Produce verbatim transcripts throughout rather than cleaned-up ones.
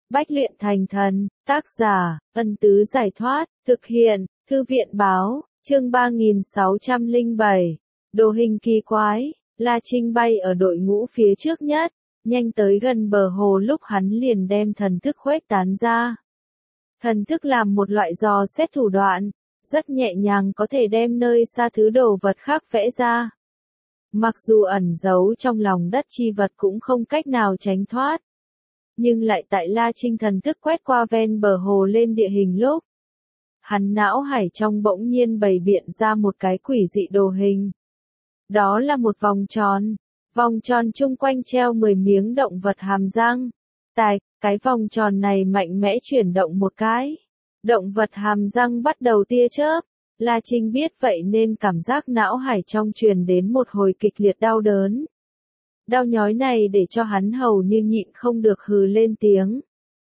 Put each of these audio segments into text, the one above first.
Bách luyện thành thần, tác giả, Ân Tứ Giải Thoát, thực hiện, Thư viện Báo, chương ba nghìn sáu trăm lẻ bảy. Đồ hình kỳ quái, La Trinh bay ở đội ngũ phía trước nhất, nhanh tới gần bờ hồ lúc hắn liền đem thần thức khuếch tán ra. Thần thức làm một loại dò xét thủ đoạn, rất nhẹ nhàng có thể đem nơi xa thứ đồ vật khác vẽ ra. Mặc dù ẩn giấu trong lòng đất chi vật cũng không cách nào tránh thoát. Nhưng lại tại La Trinh thần thức quét qua ven bờ hồ lên địa hình lúc. Hắn não hải trong bỗng nhiên bày biện ra một cái quỷ dị đồ hình. Đó là một vòng tròn. Vòng tròn chung quanh treo mười miếng động vật hàm răng. Tại, cái vòng tròn này mạnh mẽ chuyển động một cái. Động vật hàm răng bắt đầu tia chớp. La Trinh biết vậy nên cảm giác não hải trong truyền đến một hồi kịch liệt đau đớn. Đau nhói này để cho hắn hầu như nhịn không được hừ lên tiếng.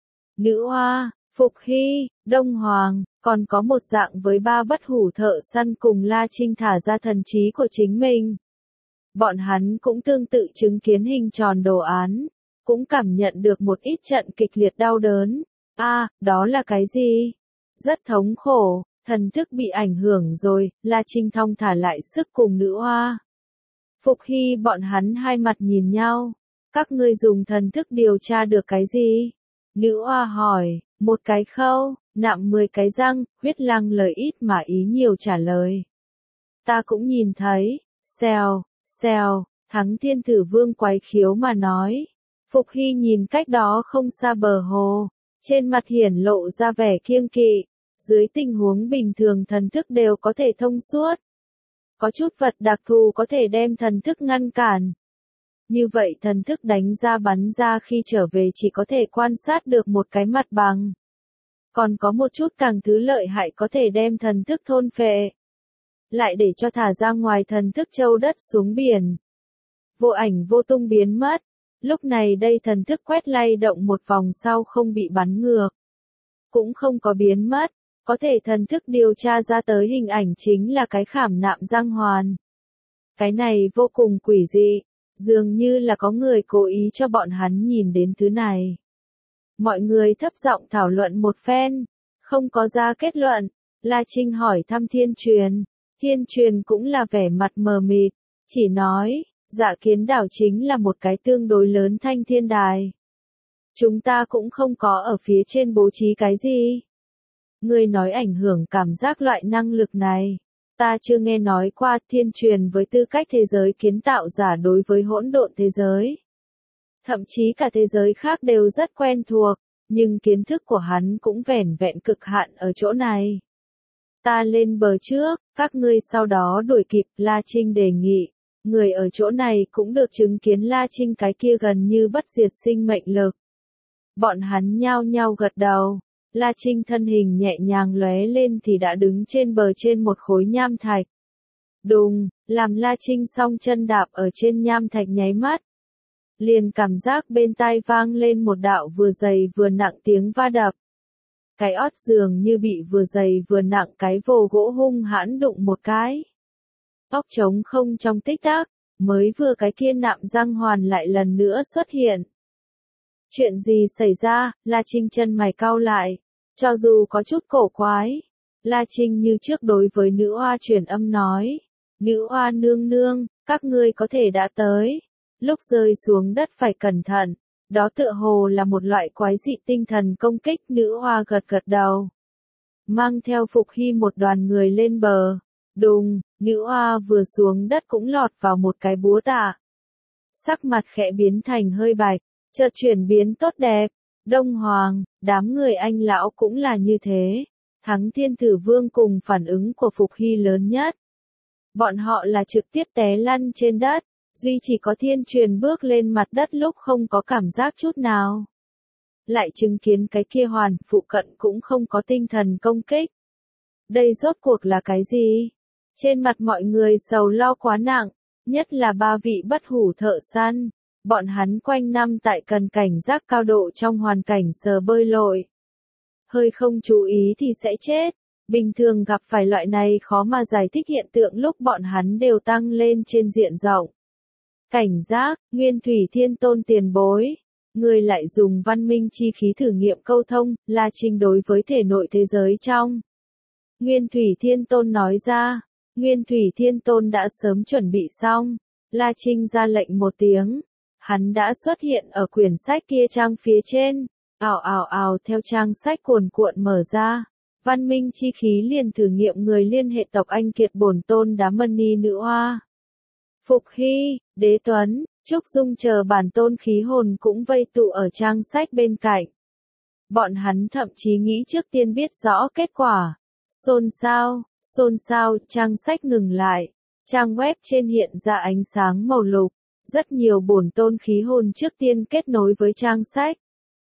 Nữ hoa, Phục Hy, Đông Hoàng, còn có một dạng với ba bất hủ thợ săn cùng La Trinh thả ra thần trí của chính mình. Bọn hắn cũng tương tự chứng kiến hình tròn đồ án, cũng cảm nhận được một ít trận kịch liệt đau đớn. A, à, đó là cái gì? Rất thống khổ, thần thức bị ảnh hưởng rồi, La Trinh thong thả lại sức cùng nữ hoa. Phục Hy bọn hắn hai mặt nhìn nhau. Các ngươi dùng thần thức điều tra được cái gì? Nữ hoa hỏi, một cái khâu, nạm mười cái răng, huyết lăng lời ít mà ý nhiều trả lời. Ta cũng nhìn thấy, xèo, xèo, Thắng Thiên Tử Vương quái khiếu mà nói. Phục Hy nhìn cách đó không xa bờ hồ, trên mặt hiển lộ ra vẻ kiêng kỵ. Dưới tình huống bình thường thần thức đều có thể thông suốt. Có chút vật đặc thù có thể đem thần thức ngăn cản. Như vậy thần thức đánh ra bắn ra khi trở về chỉ có thể quan sát được một cái mặt bằng. Còn có một chút càng thứ lợi hại có thể đem thần thức thôn phệ. Lại để cho thả ra ngoài thần thức châu đất xuống biển. Vô ảnh vô tung biến mất. Lúc này đây thần thức quét lay động một vòng sau không bị bắn ngược. Cũng không có biến mất. Có thể thần thức điều tra ra tới hình ảnh chính là cái khảm nạm răng hoàn. Cái này vô cùng quỷ dị, dường như là có người cố ý cho bọn hắn nhìn đến thứ này. Mọi người thấp giọng thảo luận một phen, không có ra kết luận. La Trinh hỏi thăm Thiên Truyền, Thiên Truyền cũng là vẻ mặt mờ mịt, chỉ nói, Dạ Kiến đảo chính là một cái tương đối lớn thanh thiên đài. Chúng ta cũng không có ở phía trên bố trí cái gì. Ngươi nói ảnh hưởng cảm giác loại năng lực này. Ta chưa nghe nói qua. Thiên Truyền với tư cách thế giới kiến tạo giả đối với hỗn độn thế giới. Thậm chí cả thế giới khác đều rất quen thuộc, nhưng kiến thức của hắn cũng vẻn vẹn cực hạn ở chỗ này. Ta lên bờ trước, các ngươi sau đó đuổi kịp. La Trinh đề nghị. Người ở chỗ này cũng được chứng kiến La Trinh cái kia gần như bất diệt sinh mệnh lực. Bọn hắn nhao nhao gật đầu. La Trinh thân hình nhẹ nhàng lóe lên thì đã đứng trên bờ trên một khối nham thạch. Đùng, làm La Trinh song chân đạp ở trên nham thạch nháy mắt. Liền cảm giác bên tai vang lên một đạo vừa dày vừa nặng tiếng va đập. Cái ót dường như bị vừa dày vừa nặng cái vồ gỗ hung hãn đụng một cái. Óc trống không trong tích tắc, mới vừa cái kia nạm răng hoàn lại lần nữa xuất hiện. Chuyện gì xảy ra? La Trinh chân mày cau lại. Cho dù có chút cổ quái, La Trinh như trước đối với nữ oa truyền âm nói. Nữ oa nương nương, các ngươi có thể đã tới. Lúc rơi xuống đất phải cẩn thận. Đó tựa hồ là một loại quái dị tinh thần công kích. Nữ oa gật gật đầu. Mang theo Phục Hy một đoàn người lên bờ. Đùng, nữ oa vừa xuống đất cũng lọt vào một cái búa tạ. Sắc mặt khẽ biến thành hơi bạch, chợt chuyển biến tốt đẹp. Đông Hoàng, đám người anh lão cũng là như thế. Thắng Thiên Tử Vương cùng phản ứng của Phục Hy lớn nhất. Bọn họ là trực tiếp té lăn trên đất, duy chỉ có Thiên Truyền bước lên mặt đất lúc không có cảm giác chút nào. Lại chứng kiến cái kia hoàn phụ cận cũng không có tinh thần công kích. Đây rốt cuộc là cái gì? Trên mặt mọi người sầu lo quá nặng, nhất là ba vị bất hủ thợ săn. Bọn hắn quanh năm tại cần cảnh giác cao độ trong hoàn cảnh sờ bơi lội. Hơi không chú ý thì sẽ chết. Bình thường gặp phải loại này khó mà giải thích hiện tượng lúc bọn hắn đều tăng lên trên diện rộng. Cảnh giác, Nguyên Thủy Thiên Tôn tiền bối. Ngươi lại dùng văn minh chi khí thử nghiệm câu thông, La Trinh đối với thể nội thế giới trong. Nguyên Thủy Thiên Tôn nói ra, Nguyên Thủy Thiên Tôn đã sớm chuẩn bị xong, La Trinh ra lệnh một tiếng, hắn đã xuất hiện ở quyển sách kia trang phía trên, ào ào ào theo trang sách cuồn cuộn mở ra, văn minh chi khí liền thử nghiệm người liên hệ tộc Anh Kiệt Bổn Tôn Đá Mân Ni Nữ Hoa. Phục Hy, Đế Tuấn, Trúc Dung chờ bản tôn khí hồn cũng vây tụ ở trang sách bên cạnh. Bọn hắn thậm chí nghĩ trước tiên biết rõ kết quả. Xôn xao, xôn xao, trang sách ngừng lại. Trang web trên hiện ra ánh sáng màu lục. Rất nhiều bổn tôn khí hồn trước tiên kết nối với trang sách.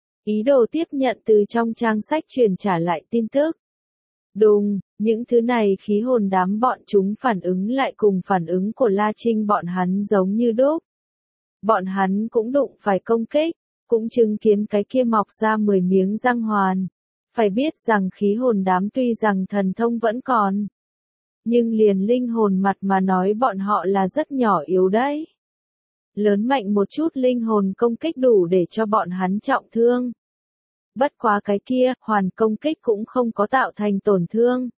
Ý đồ tiếp nhận từ trong trang sách truyền trả lại tin tức. Đùng, những thứ này khí hồn đám bọn chúng phản ứng lại cùng phản ứng của La Trinh bọn hắn giống như đúc. Bọn hắn cũng đụng phải công kích, cũng chứng kiến cái kia mọc ra mười miếng răng hoàn. Phải biết rằng khí hồn đám tuy rằng thần thông vẫn còn. Nhưng liền linh hồn mặt mà nói bọn họ là rất nhỏ yếu đấy. Lớn mạnh một chút linh hồn công kích đủ để cho bọn hắn trọng thương. Bất quá cái kia, hoàn công kích cũng không có tạo thành tổn thương.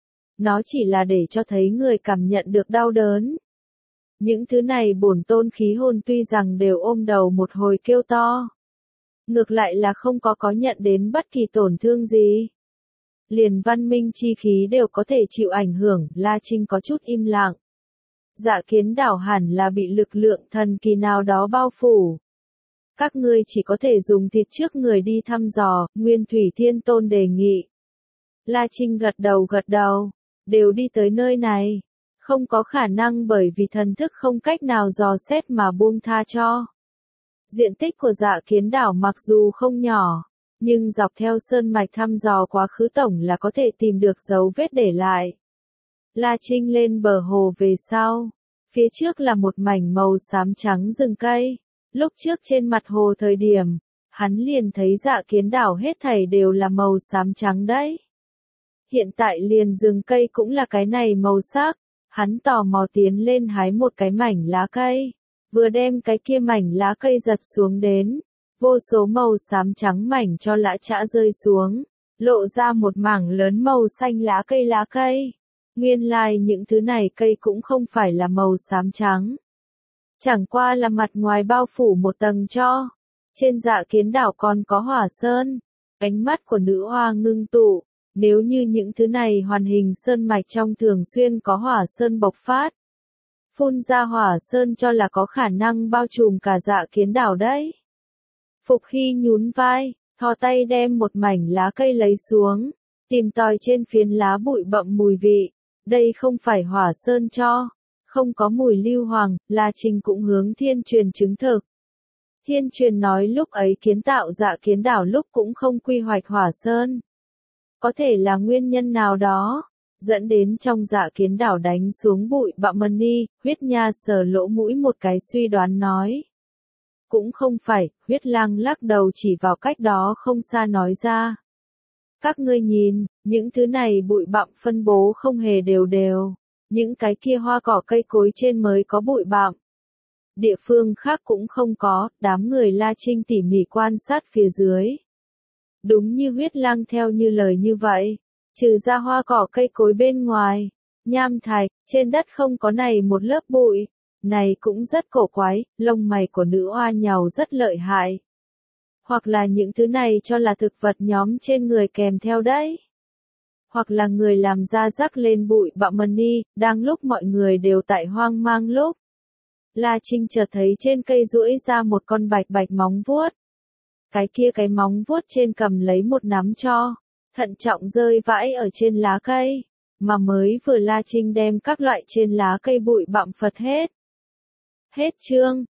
Nó chỉ là để cho thấy người cảm nhận được đau đớn. Những thứ này bổn tôn khí hồn tuy rằng đều ôm đầu một hồi kêu to. Ngược lại là không có có nhận đến bất kỳ tổn thương gì. Liền văn minh chi khí đều có thể chịu ảnh hưởng, La Trinh có chút im lặng. Dạ Kiến đảo hẳn là bị lực lượng thần kỳ nào đó bao phủ. Các ngươi chỉ có thể dùng thịt trước người đi thăm dò, Nguyên Thủy Thiên Tôn đề nghị. La Trinh gật đầu gật đầu, đều đi tới nơi này. Không có khả năng bởi vì thần thức không cách nào dò xét mà buông tha cho. Diện tích của Dạ Kiến đảo mặc dù không nhỏ, nhưng dọc theo sơn mạch thăm dò quá khứ tổng là có thể tìm được dấu vết để lại. La Trinh lên bờ hồ về sau, phía trước là một mảnh màu xám trắng rừng cây. Lúc trước trên mặt hồ thời điểm, hắn liền thấy Dạ Kiến đảo hết thảy đều là màu xám trắng đấy. Hiện tại liền rừng cây cũng là cái này màu sắc, hắn tò mò tiến lên hái một cái mảnh lá cây, vừa đem cái kia mảnh lá cây giật xuống đến, vô số màu xám trắng mảnh cho lã chã rơi xuống, lộ ra một mảng lớn màu xanh lá cây lá cây. Nguyên lai like những thứ này cây cũng không phải là màu xám trắng. Chẳng qua là mặt ngoài bao phủ một tầng cho. Trên Dạ Kiến đảo còn có hỏa sơn. Ánh mắt của nữ hoa ngưng tụ. Nếu như những thứ này hoàn hình sơn mạch trong thường xuyên có hỏa sơn bộc phát. Phun ra hỏa sơn cho là có khả năng bao trùm cả Dạ Kiến đảo đấy. Phục Hy nhún vai, thò tay đem một mảnh lá cây lấy xuống. Tìm tòi trên phiến lá bụi bậm mùi vị. Đây không phải hỏa sơn cho. Không có mùi lưu hoàng, La Trinh cũng hướng Thiên Truyền chứng thực. Thiên Truyền nói lúc ấy kiến tạo Dạ Kiến đảo lúc cũng không quy hoạch hỏa sơn. Có thể là nguyên nhân nào đó, dẫn đến trong Dạ Kiến đảo đánh xuống bụi bặm mân ni, Huyết Nha sờ lỗ mũi một cái suy đoán nói. Cũng không phải, Huyết Lang lắc đầu chỉ vào cách đó không xa nói ra. Các ngươi nhìn, những thứ này bụi bặm phân bố không hề đều đều. Những cái kia hoa cỏ cây cối trên mới có bụi bặm. Địa phương khác cũng không có, đám người La Trinh tỉ mỉ quan sát phía dưới. Đúng như Huyết Lang theo như lời như vậy, trừ ra hoa cỏ cây cối bên ngoài, nham thạch, trên đất không có này một lớp bụi. Này cũng rất cổ quái, lông mày của nữ oa nhàu rất lợi hại. Hoặc là những thứ này cho là thực vật nhóm trên người kèm theo đấy. Hoặc là người làm ra rắc lên bụi bặm mân ni, đang lúc mọi người đều tại hoang mang lúc. La Trinh chợt thấy trên cây duỗi ra một con bạch bạch móng vuốt. Cái kia cái móng vuốt trên cầm lấy một nắm cho, thận trọng rơi vãi ở trên lá cây, mà mới vừa La Trinh đem các loại trên lá cây bụi bặm phật hết. Hết chương.